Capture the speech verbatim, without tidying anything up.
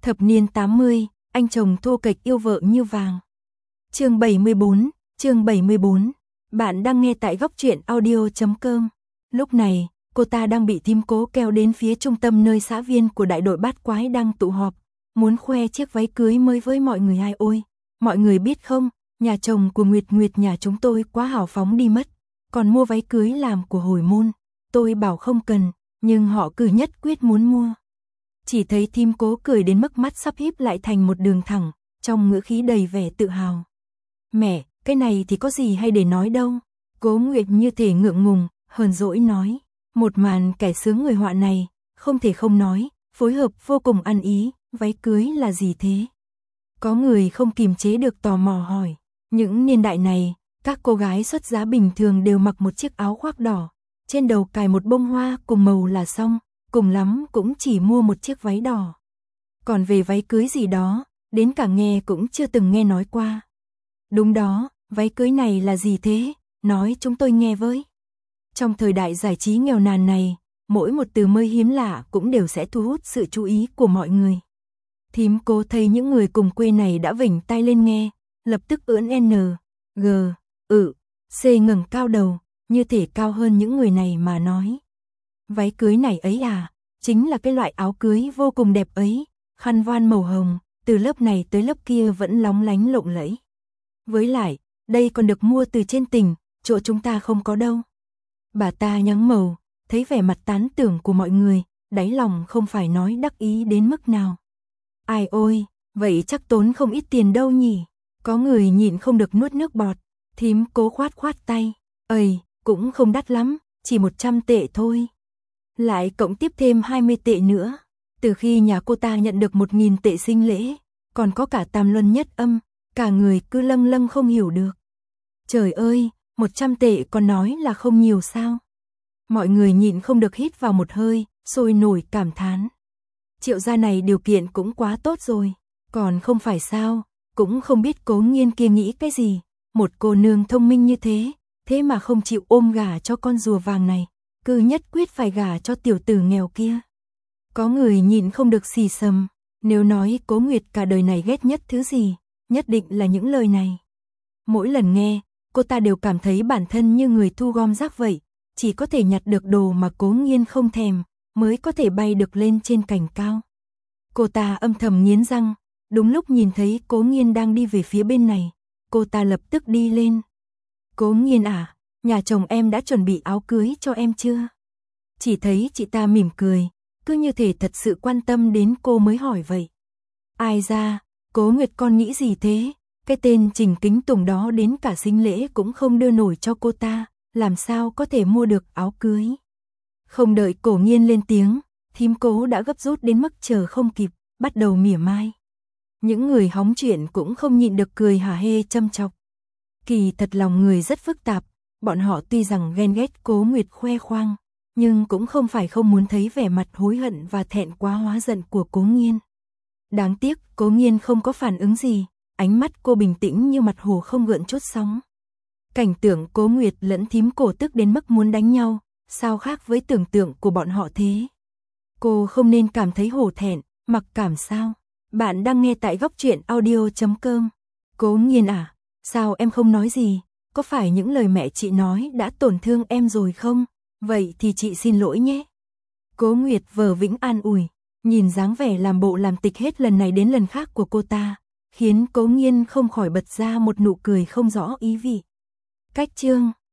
Thập niên tám mươi, anh chồng thô kệch yêu vợ như vàng. Chương bảy mươi bốn, chương bảy mươi bốn. Bạn đang nghe tại góc truyện audio chấm com. Lúc này, cô ta đang bị thím Cố kéo đến phía trung tâm nơi xã viên của đại đội bát quái đang tụ họp, muốn khoe chiếc váy cưới mới với mọi người. Ai ôi, mọi người biết không, nhà chồng của Nguyệt Nguyệt nhà chúng tôi quá hào phóng đi mất, còn mua váy cưới làm của hồi môn. Tôi bảo không cần, nhưng họ cứ nhất quyết muốn mua. Chỉ thấy thím Cố cười đến mức mắt sắp híp lại thành một đường thẳng, trong ngữ khí đầy vẻ tự hào. Mẹ, cái này thì có gì hay để nói đâu. Cố Nguyệt như thể ngượng ngùng, hờn dỗi nói. Một màn kẻ sướng người họa này, không thể không nói, phối hợp vô cùng ăn ý. Váy cưới là gì thế? Có người không kìm chế được tò mò hỏi. Những niên đại này, các cô gái xuất giá bình thường đều mặc một chiếc áo khoác đỏ, trên đầu cài một bông hoa cùng màu là xong, cùng lắm cũng chỉ mua một chiếc váy đỏ. Còn về váy cưới gì đó, đến cả nghe cũng chưa từng nghe nói qua. Đúng đó, váy cưới này là gì thế? Nói chúng tôi nghe với. Trong thời đại giải trí nghèo nàn này, mỗi một từ mới hiếm lạ cũng đều sẽ thu hút sự chú ý của mọi người. Thím Cố thấy những người cùng quê này đã vểnh tai lên nghe, lập tức ưỡn N, G, ự, C ngẩng cao đầu, như thể cao hơn những người này mà nói. Váy cưới này ấy à, chính là cái loại áo cưới vô cùng đẹp ấy, khăn voan màu hồng, từ lớp này tới lớp kia vẫn lóng lánh lộng lẫy. Với lại, đây còn được mua từ trên tỉnh, chỗ chúng ta không có đâu. Bà ta nhắng màu, thấy vẻ mặt tán tưởng của mọi người, đáy lòng không phải nói đắc ý đến mức nào. Ai ôi, vậy chắc tốn không ít tiền đâu nhỉ. Có người nhịn không được nuốt nước bọt. Thím Cố khoát khoát tay. Ây, cũng không đắt lắm, chỉ một trăm tệ thôi. Lại cộng tiếp thêm hai mươi tệ nữa. Từ khi nhà cô ta nhận được một nghìn tệ sinh lễ, còn có cả tam luân nhất âm, cả người cứ lâng lâng không hiểu được. Trời ơi, một trăm tệ còn nói là không nhiều sao? Mọi người nhịn không được hít vào một hơi, sôi nổi cảm thán. Triệu gia này điều kiện cũng quá tốt rồi, còn không phải sao, cũng không biết Cố Nghiên kia nghĩ cái gì, một cô nương thông minh như thế, thế mà không chịu ôm gả cho con rùa vàng này, cứ nhất quyết phải gả cho tiểu tử nghèo kia. Có người nhịn không được xì xầm, nếu nói Cố Nguyệt cả đời này ghét nhất thứ gì, nhất định là những lời này. Mỗi lần nghe, cô ta đều cảm thấy bản thân như người thu gom rác vậy, chỉ có thể nhặt được đồ mà Cố Nghiên không thèm, mới có thể bay được lên trên cành cao. Cô ta âm thầm nghiến răng, đúng lúc nhìn thấy Cố Nghiên đang đi về phía bên này, cô ta lập tức đi lên. Cố Nghiên à, nhà chồng em đã chuẩn bị áo cưới cho em chưa? Chỉ thấy chị ta mỉm cười, cứ như thể thật sự quan tâm đến cô mới hỏi vậy. Ai ra, Cố Nguyệt con nghĩ gì thế? Cái tên Trình Kính Tùng đó đến cả sinh lễ cũng không đưa nổi cho cô ta, làm sao có thể mua được áo cưới? Không đợi Cố Nghiên lên tiếng, thím Cố đã gấp rút đến mức chờ không kịp, bắt đầu mỉa mai. Những người hóng chuyện cũng không nhịn được cười hả hê châm chọc. Kỳ thật lòng người rất phức tạp, bọn họ tuy rằng ghen ghét Cố Nguyệt khoe khoang, nhưng cũng không phải không muốn thấy vẻ mặt hối hận và thẹn quá hóa giận của Cố Nghiên. Đáng tiếc, Cố Nghiên không có phản ứng gì, ánh mắt cô bình tĩnh như mặt hồ không gợn chút sóng. Cảnh tượng Cố Nguyệt lẫn thím Cổ tức đến mức muốn đánh nhau, sao khác với tưởng tượng của bọn họ thế? Cô không nên cảm thấy hổ thẹn, mặc cảm sao? Bạn đang nghe tại góc truyện audio chấm com. Cố Nghiên à, sao em không nói gì? Có phải những lời mẹ chị nói đã tổn thương em rồi không? Vậy thì chị xin lỗi nhé. Cố Nguyệt vờ vĩnh an ủi, nhìn dáng vẻ làm bộ làm tịch hết lần này đến lần khác của cô ta, khiến Cố Nghiên không khỏi bật ra một nụ cười không rõ ý vị. Cách chương